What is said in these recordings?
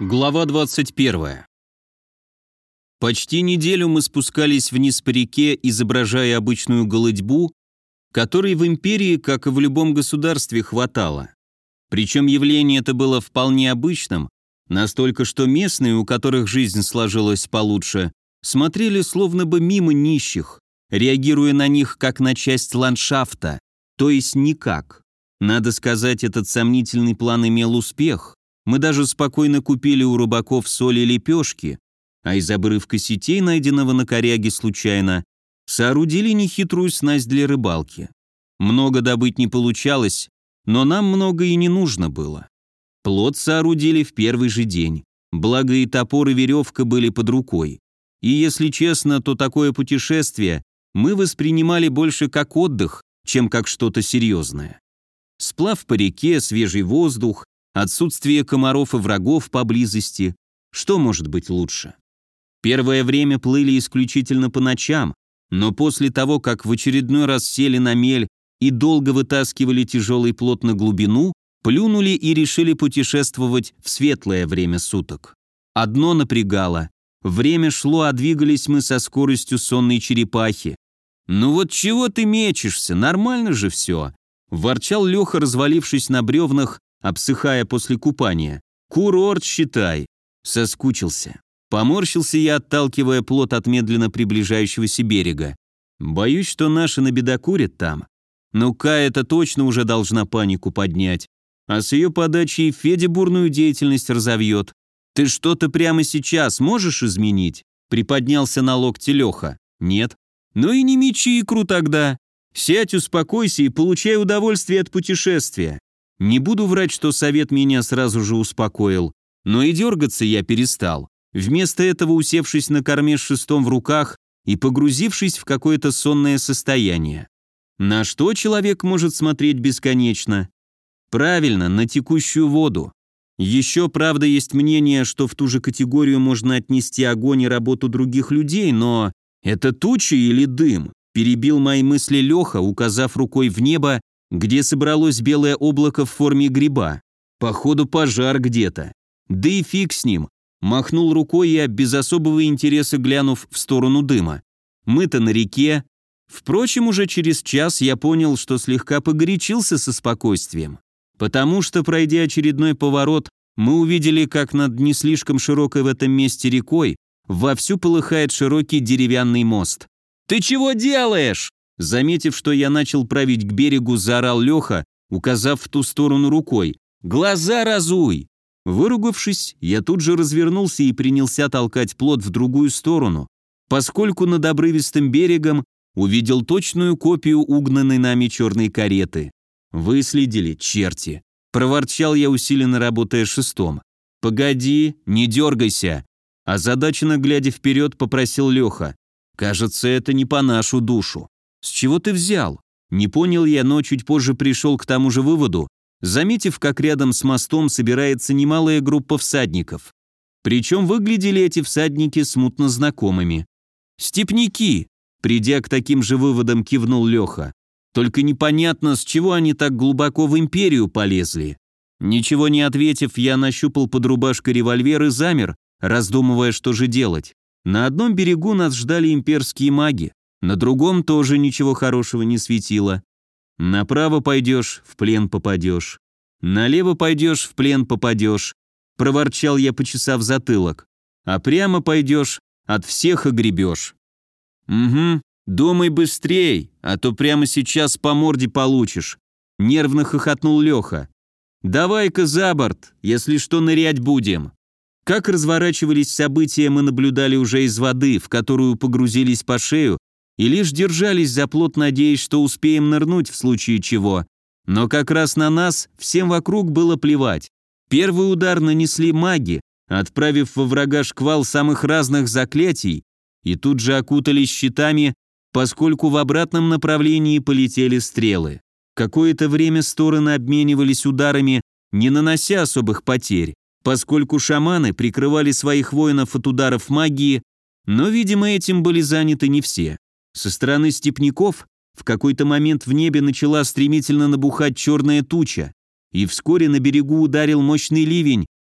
Глава 21. Почти неделю мы спускались вниз по реке, изображая обычную голытьбу, которой в империи, как и в любом государстве, хватало. Причем явление это было вполне обычным, настолько, что местные, у которых жизнь сложилась получше, смотрели словно бы мимо нищих, реагируя на них как на часть ландшафта, то есть никак. Надо сказать, этот сомнительный план имел успех. Мы даже спокойно купили у рыбаков соль и лепешки, а из обрывка сетей, найденного на коряге случайно, соорудили нехитрую снасть для рыбалки. Много добыть не получалось, но нам много и не нужно было. Плот соорудили в первый же день, благо и топор, и веревка были под рукой. И если честно, то такое путешествие мы воспринимали больше как отдых, чем как что-то серьезное. Сплав по реке, свежий воздух, отсутствие комаров и врагов поблизости. Что может быть лучше? Первое время плыли исключительно по ночам, но после того, как в очередной раз сели на мель и долго вытаскивали тяжелый плот на глубину, плюнули и решили путешествовать в светлое время суток. Одно напрягало. Время шло, а двигались мы со скоростью сонной черепахи. «Ну вот чего ты мечешься? Нормально же все!» – ворчал Леха, развалившись на бревнах, обсыхая после купания. «Курорт, считай!» Соскучился. Поморщился я, отталкивая плот от медленно приближающегося берега. Боюсь, что наши набедокурят там. Но Кая-то точно уже должна панику поднять. А с ее подачей Федя бурную деятельность разовьет. «Ты что-то прямо сейчас можешь изменить?» Приподнялся на локте Леха. «Нет». «Ну и не мечи икру тогда. Сядь, успокойся и получай удовольствие от путешествия». Не буду врать, что совет меня сразу же успокоил, но и дергаться я перестал. Вместо этого усевшись на корме с шестом в руках и погрузившись в какое-то сонное состояние. На что человек может смотреть бесконечно? Правильно, на текущую воду. Еще, правда, есть мнение, что в ту же категорию можно отнести огонь и работу других людей, но это тучи или дым? Перебил мои мысли Леха, указав рукой в небо, где собралось белое облако в форме гриба. Походу, пожар где-то. Да и фиг с ним. Махнул рукой я, без особого интереса глянув в сторону дыма. Мы-то на реке. Впрочем, уже через час я понял, что слегка погорячился со спокойствием. Потому что, пройдя очередной поворот, мы увидели, как над не слишком широкой в этом месте рекой вовсю полыхает широкий деревянный мост. «Ты чего делаешь?» Заметив, что я начал править к берегу, заорал Леха, указав в ту сторону рукой. «Глаза разуй!» Выругавшись, я тут же развернулся и принялся толкать плот в другую сторону, поскольку над обрывистым берегом увидел точную копию угнанной нами черной кареты. «Выследили, черти!» – проворчал я, усиленно работая шестом. «Погоди, не дергайся!» Озадаченно глядя вперед, попросил Леха. «Кажется, это не по нашу душу». «С чего ты взял?» Не понял я, но чуть позже пришел к тому же выводу, заметив, как рядом с мостом собирается немалая группа всадников. Причем выглядели эти всадники смутно знакомыми. «Степняки!» Придя к таким же выводам, кивнул Леха. «Только непонятно, с чего они так глубоко в империю полезли». Ничего не ответив, я нащупал под рубашкой револьвер и замер, раздумывая, что же делать. На одном берегу нас ждали имперские маги. На другом тоже ничего хорошего не светило. Направо пойдешь, в плен попадешь. Налево пойдешь, в плен попадешь. Проворчал я, почесав затылок. А прямо пойдешь, от всех огребешь. Угу, думай быстрей, а то прямо сейчас по морде получишь. Нервно хохотнул Леха. Давай-ка за борт, если что, нырять будем. Как разворачивались события, мы наблюдали уже из воды, в которую погрузились по шею, и лишь держались за плот, надеясь, что успеем нырнуть в случае чего. Но как раз на нас всем вокруг было плевать. Первый удар нанесли маги, отправив во врага шквал самых разных заклятий, и тут же окутались щитами, поскольку в обратном направлении полетели стрелы. Какое-то время стороны обменивались ударами, не нанося особых потерь, поскольку шаманы прикрывали своих воинов от ударов магии, но, видимо, этим были заняты не все. Со стороны степняков в какой-то момент в небе начала стремительно набухать черная туча, и вскоре на берегу ударил мощный ливень,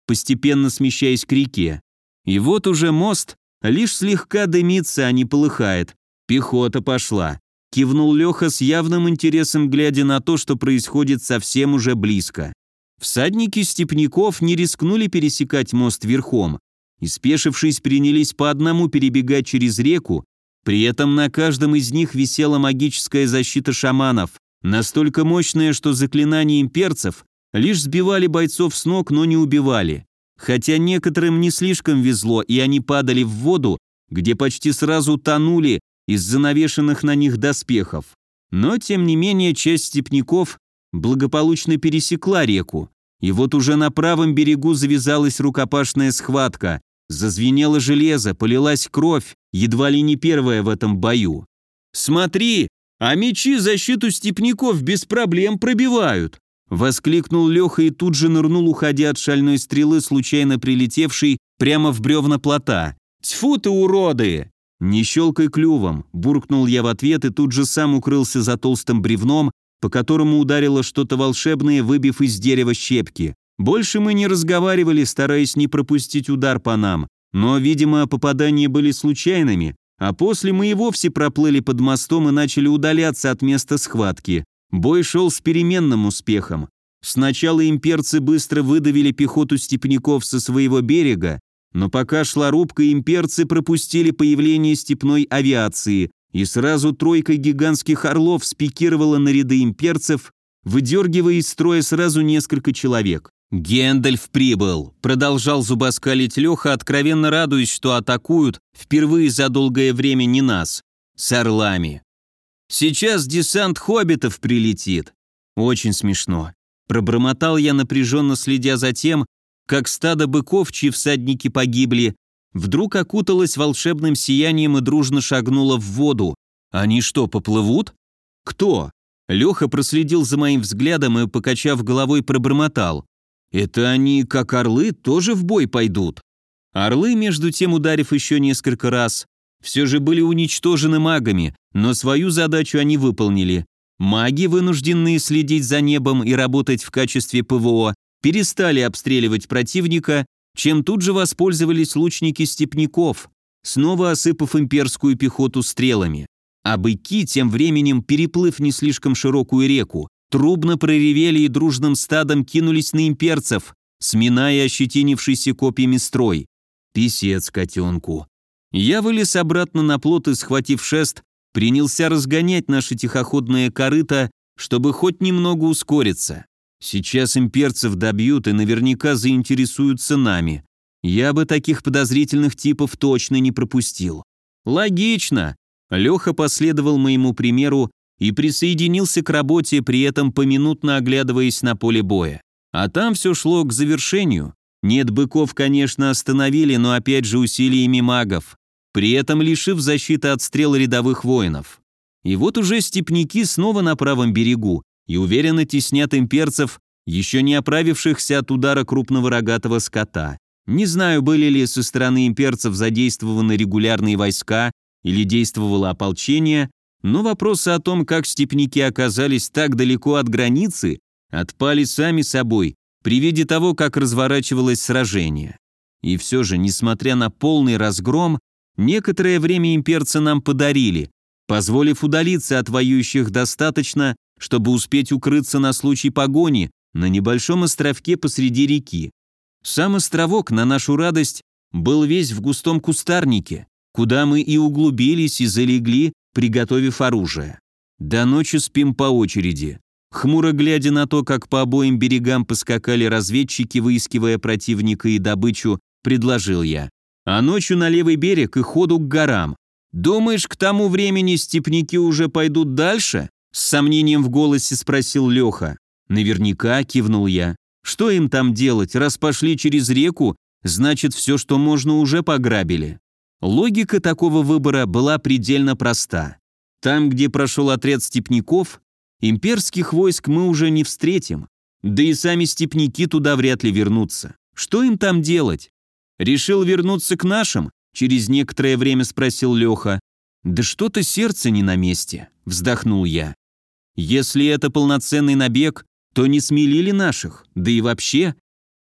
постепенно смещаясь к реке. И вот уже мост лишь слегка дымится, а не полыхает. Пехота пошла. Кивнул Леха с явным интересом, глядя на то, что происходит совсем уже близко. Всадники степняков не рискнули пересекать мост верхом и, спешившись, принялись по одному перебегать через реку, при этом на каждом из них висела магическая защита шаманов, настолько мощная, что заклинания имперцев лишь сбивали бойцов с ног, но не убивали. Хотя некоторым не слишком везло, и они падали в воду, где почти сразу тонули из-за навешанных на них доспехов. Но, тем не менее, часть степняков благополучно пересекла реку, и вот уже на правом берегу завязалась рукопашная схватка, зазвенело железо, полилась кровь, едва ли не первая в этом бою. «Смотри, а мечи защиту степняков без проблем пробивают!» Воскликнул Леха и тут же нырнул, уходя от шальной стрелы, случайно прилетевшей прямо в бревна плота. «Тьфу ты, уроды!» «Не щелкай клювом», – буркнул я в ответ и тут же сам укрылся за толстым бревном, по которому ударило что-то волшебное, выбив из дерева щепки. Больше мы не разговаривали, стараясь не пропустить удар по нам, но, видимо, попадания были случайными, а после мы и вовсе проплыли под мостом и начали удаляться от места схватки. Бой шел с переменным успехом. Сначала имперцы быстро выдавили пехоту степняков со своего берега, но пока шла рубка, имперцы пропустили появление степной авиации, и сразу тройка гигантских орлов спикировала на ряды имперцев, выдергивая из строя сразу несколько человек. «Гендальф прибыл», — продолжал зубоскалить Леха, откровенно радуясь, что атакуют впервые за долгое время не нас, с орлами. «Сейчас десант хоббитов прилетит». Очень смешно. Пробормотал я, напряженно следя за тем, как стадо быков, чьи всадники погибли, вдруг окуталось волшебным сиянием и дружно шагнуло в воду. Они что, поплывут? Кто? Леха проследил за моим взглядом и, покачав головой, пробормотал. Это они, как орлы, тоже в бой пойдут? Орлы, между тем ударив еще несколько раз, все же были уничтожены магами, но свою задачу они выполнили. Маги, вынужденные следить за небом и работать в качестве ПВО, перестали обстреливать противника, чем тут же воспользовались лучники степняков, снова осыпав имперскую пехоту стрелами. А быки, тем временем, переплыв не слишком широкую реку, трубно проревели и дружным стадом кинулись на имперцев, сминая ощетинившийся копьями строй. Писец котенку. Я вылез обратно на плот и, схватив шест, принялся разгонять наше тихоходное корыто, чтобы хоть немного ускориться. Сейчас имперцев добьют и наверняка заинтересуются нами. Я бы таких подозрительных типов точно не пропустил. Логично. Леха последовал моему примеру и присоединился к работе, при этом поминутно оглядываясь на поле боя. А там все шло к завершению. Нет, быков, конечно, остановили, но опять же усилиями магов, при этом лишив защиты от стрел рядовых воинов. И вот уже степняки снова на правом берегу и уверенно теснят имперцев, еще не оправившихся от удара крупного рогатого скота. Не знаю, были ли со стороны имперцев задействованы регулярные войска или действовало ополчение, но вопросы о том, как степняки оказались так далеко от границы, отпали сами собой при виде того, как разворачивалось сражение. И все же, несмотря на полный разгром, некоторое время имперцы нам подарили, позволив удалиться от воюющих достаточно, чтобы успеть укрыться на случай погони на небольшом островке посреди реки. Сам островок, на нашу радость, был весь в густом кустарнике, куда мы и углубились и залегли, приготовив оружие. До ночи спим по очереди. Хмуро глядя на то, как по обоим берегам поскакали разведчики, выискивая противника и добычу, предложил я. А ночью на левый берег и ходу к горам. Думаешь, к тому времени степняки уже пойдут дальше? С сомнением в голосе спросил Леха. Наверняка, кивнул я. Что им там делать, раз пошли через реку, значит, все, что можно, уже пограбили. Логика такого выбора была предельно проста. Там, где прошел отряд степняков, имперских войск мы уже не встретим, да и сами степняки туда вряд ли вернутся. Что им там делать? Решил вернуться к нашим? Через некоторое время спросил Леха. Да что-то сердце не на месте, вздохнул я. Если это полноценный набег, то не смелили наших, да и вообще.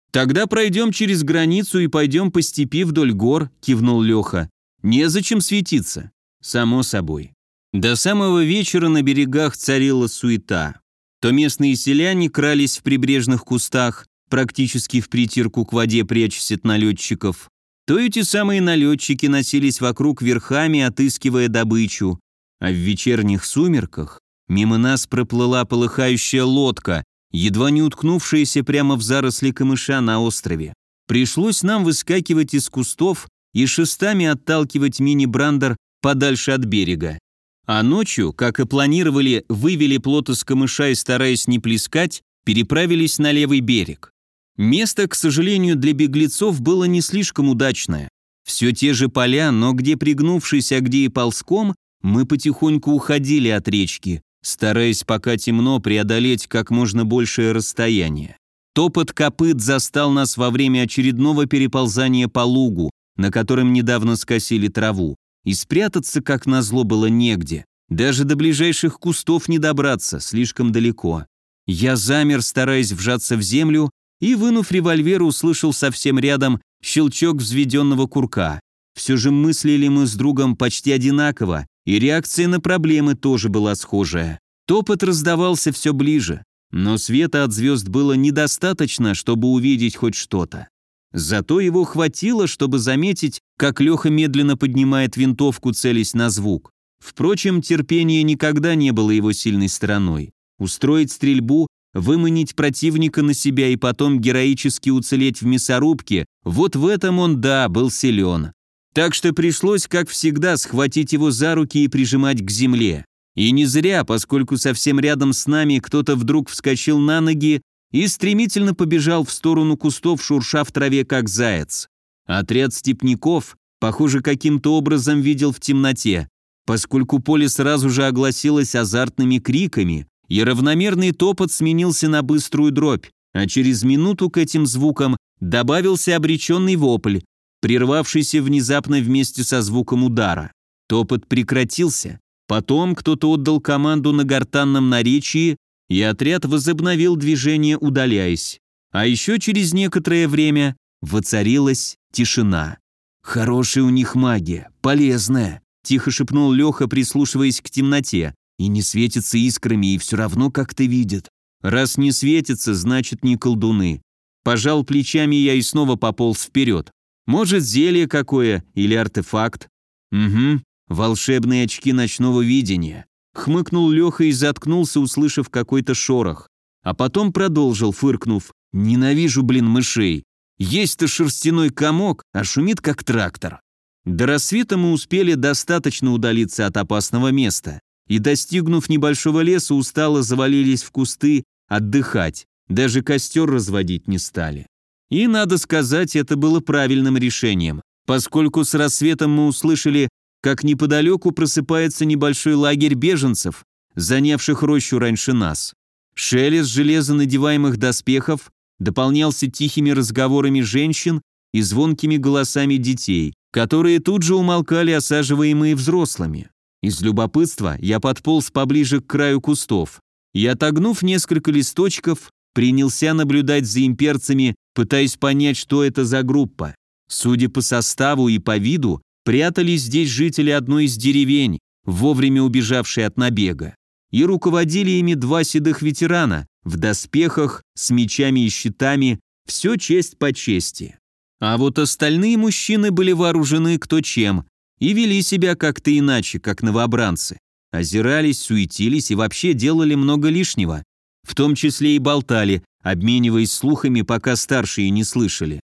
«Тогда пройдем через границу и пойдем по степи вдоль гор», – кивнул Леха. «Незачем светиться». «Само собой». До самого вечера на берегах царила суета. То местные селяне крались в прибрежных кустах, практически в притирку к воде прячась от налетчиков, то эти самые налетчики носились вокруг верхами, отыскивая добычу, а в вечерних сумерках мимо нас проплыла полыхающая лодка, едва не уткнувшаяся прямо в заросли камыша на острове. Пришлось нам выскакивать из кустов и шестами отталкивать мини-брандер подальше от берега. А ночью, как и планировали, вывели плот из камыша и, стараясь не плескать, переправились на левый берег. Место, к сожалению, для беглецов было не слишком удачное. Все те же поля, но где пригнувшись, а где и ползком, мы потихоньку уходили от речки, стараясь пока темно преодолеть как можно большее расстояние. Топот копыт застал нас во время очередного переползания по лугу, на котором недавно скосили траву, и спрятаться, как назло, было негде. Даже до ближайших кустов не добраться, слишком далеко. Я замер, стараясь вжаться в землю, и, вынув револьвер, услышал совсем рядом щелчок взведенного курка. Все же мыслили мы с другом почти одинаково, и реакция на проблемы тоже была схожая. Топот раздавался все ближе, но света от звезд было недостаточно, чтобы увидеть хоть что-то. Зато его хватило, чтобы заметить, как Леха медленно поднимает винтовку, целясь на звук. Впрочем, терпение никогда не было его сильной стороной. Устроить стрельбу, выманить противника на себя и потом героически уцелеть в мясорубке, вот в этом он, да, был силен. Так что пришлось, как всегда, схватить его за руки и прижимать к земле. И не зря, поскольку совсем рядом с нами кто-то вдруг вскочил на ноги и стремительно побежал в сторону кустов, шурша в траве, как заяц. Отряд степняков, похоже, каким-то образом видел в темноте, поскольку поле сразу же огласилось азартными криками, и равномерный топот сменился на быструю дробь, а через минуту к этим звукам добавился обреченный вопль, прервавшийся внезапно вместе со звуком удара. Топот прекратился, потом кто-то отдал команду на гортанном наречии, и отряд возобновил движение, удаляясь. А еще через некоторое время воцарилась тишина. «Хорошая у них магия, полезная», – тихо шепнул Леха, прислушиваясь к темноте. «И не светится искрами, и все равно как-то видят. Раз не светится, значит не колдуны». Пожал плечами я и снова пополз вперед. «Может, зелье какое или артефакт?» «Угу, волшебные очки ночного видения». Хмыкнул Леха и заткнулся, услышав какой-то шорох. А потом продолжил, фыркнув. «Ненавижу, мышей. Есть-то шерстяной комок, а шумит как трактор». До рассвета мы успели достаточно удалиться от опасного места и, достигнув небольшого леса, устало завалились в кусты отдыхать, даже костер разводить не стали. И, надо сказать, это было правильным решением, поскольку с рассветом мы услышали, как неподалеку просыпается небольшой лагерь беженцев, занявших рощу раньше нас. Шелест железонадеваемых доспехов дополнялся тихими разговорами женщин и звонкими голосами детей, которые тут же умолкали, осаживаемые взрослыми. Из любопытства я подполз поближе к краю кустов и, отогнув несколько листочков, принялся наблюдать за имперцами, пытаясь понять, что это за группа. Судя по составу и по виду, прятались здесь жители одной из деревень, вовремя убежавшие от набега. И руководили ими два седых ветерана, в доспехах, с мечами и щитами, все честь по чести. А вот остальные мужчины были вооружены кто чем и вели себя как-то иначе, как новобранцы. Озирались, суетились и вообще делали много лишнего, в том числе и болтали, обмениваясь слухами, пока старшие не слышали.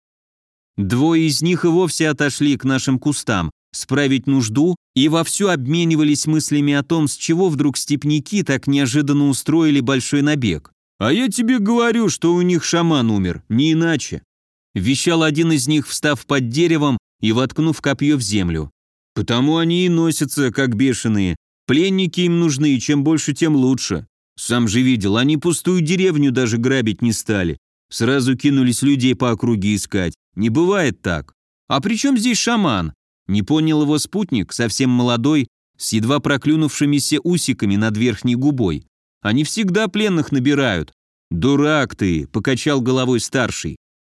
Двое из них и вовсе отошли к нашим кустам, справить нужду, и вовсю обменивались мыслями о том, с чего вдруг степняки так неожиданно устроили большой набег. «А я тебе говорю, что у них шаман умер, не иначе», вещал один из них, встав под деревом и воткнув копье в землю. «Потому они и носятся, как бешеные. Пленники им нужны, и чем больше, тем лучше. Сам же видел, они пустую деревню даже грабить не стали. Сразу кинулись людей по округе искать. Не бывает так. А при чем здесь шаман?» Не понял его спутник, совсем молодой, с едва проклюнувшимися усиками над верхней губой. «Они всегда пленных набирают». «Дурак ты», — покачал головой старший.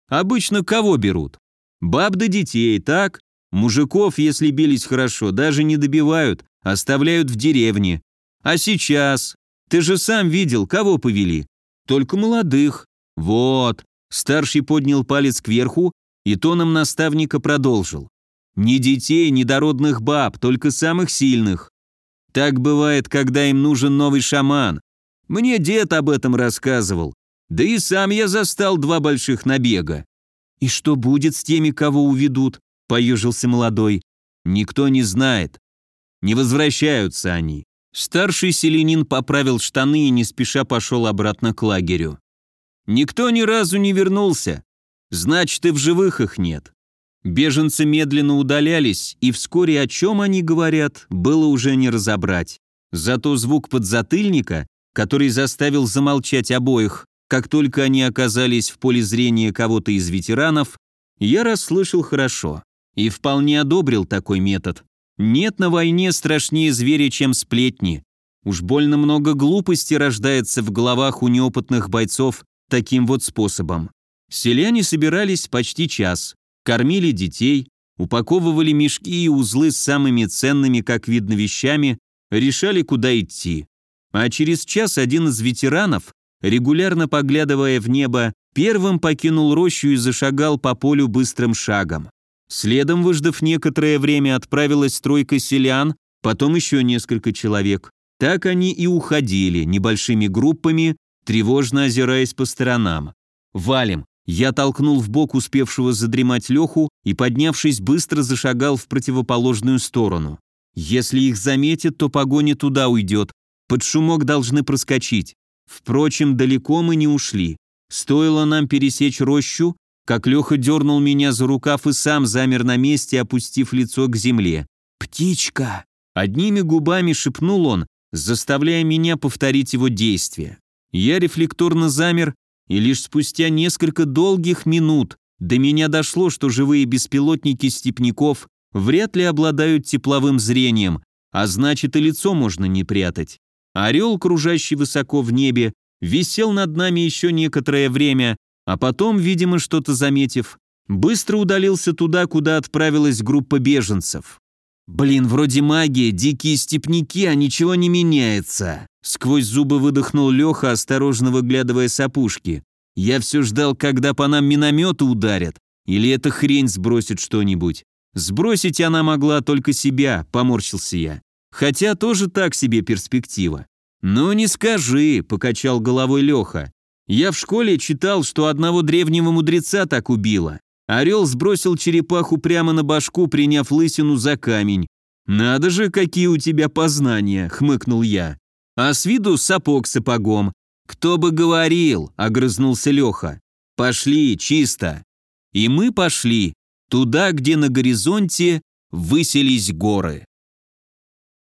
Обычно кого берут? Баб да детей, так? Мужиков, если бились хорошо, даже не добивают, оставляют в деревне. А сейчас? Ты же сам видел, кого повели? Только молодых. Вот. Старший поднял палец кверху и тоном наставника продолжил. Ни детей, ни дородных баб, только самых сильных. Так бывает, когда им нужен новый шаман. Мне дед об этом рассказывал. Да и сам я застал 2 больших набега. «И что будет с теми, кого уведут?» – поежился молодой. «Никто не знает. Не возвращаются они». Старший селянин поправил штаны и не спеша пошел обратно к лагерю. «Никто ни разу не вернулся. Значит, и в живых их нет». Беженцы медленно удалялись, и вскоре о чем они говорят, было уже не разобрать. Зато звук подзатыльника, который заставил замолчать обоих, как только они оказались в поле зрения кого-то из ветеранов, я расслышал хорошо и вполне одобрил такой метод. Нет на войне страшнее зверя, чем сплетни. Уж больно много глупости рождается в головах у неопытных бойцов таким вот способом. Селяне собирались почти час, кормили детей, упаковывали мешки и узлы с самыми ценными, как видно, вещами, решали, куда идти. А через час один из ветеранов, регулярно поглядывая в небо, первым покинул рощу и зашагал по полю быстрым шагом. Следом, выждав некоторое время, отправилась тройка селян, потом еще несколько человек. Так они и уходили, небольшими группами, тревожно озираясь по сторонам. «Валим!» Я толкнул в бок успевшего задремать Леху и, поднявшись, быстро зашагал в противоположную сторону. Если их заметят, то погоня туда уйдет. Под шумок должны проскочить. Впрочем, далеко мы не ушли. Стоило нам пересечь рощу, как Леха дернул меня за рукав и сам замер на месте, опустив лицо к земле. «Птичка!» Одними губами шепнул он, заставляя меня повторить его действия. Я рефлекторно замер, и лишь спустя несколько долгих минут до меня дошло, что живые беспилотники степняков вряд ли обладают тепловым зрением, а значит и лицо можно не прятать. Орел, кружащий высоко в небе, висел над нами еще некоторое время, а потом, видимо, что-то заметив, быстро удалился туда, куда отправилась группа беженцев. «Блин, вроде магия, дикие степняки, а ничего не меняется», сквозь зубы выдохнул Леха, осторожно выглядывая с опушки. «Я все ждал, когда по нам минометы ударят, или эта хрень сбросит что-нибудь. Сбросить она могла только себя», поморщился я. «Хотя тоже так себе перспектива». «Ну не скажи», покачал головой Леха. «Я в школе читал, что одного древнего мудреца так убило. Орел сбросил черепаху прямо на башку, приняв лысину за камень. «Надо же, какие у тебя познания», — хмыкнул я. «А с виду сапог сапогом». «Кто бы говорил», — огрызнулся Леха. «Пошли, чисто». И мы пошли, туда, где на горизонте высились горы.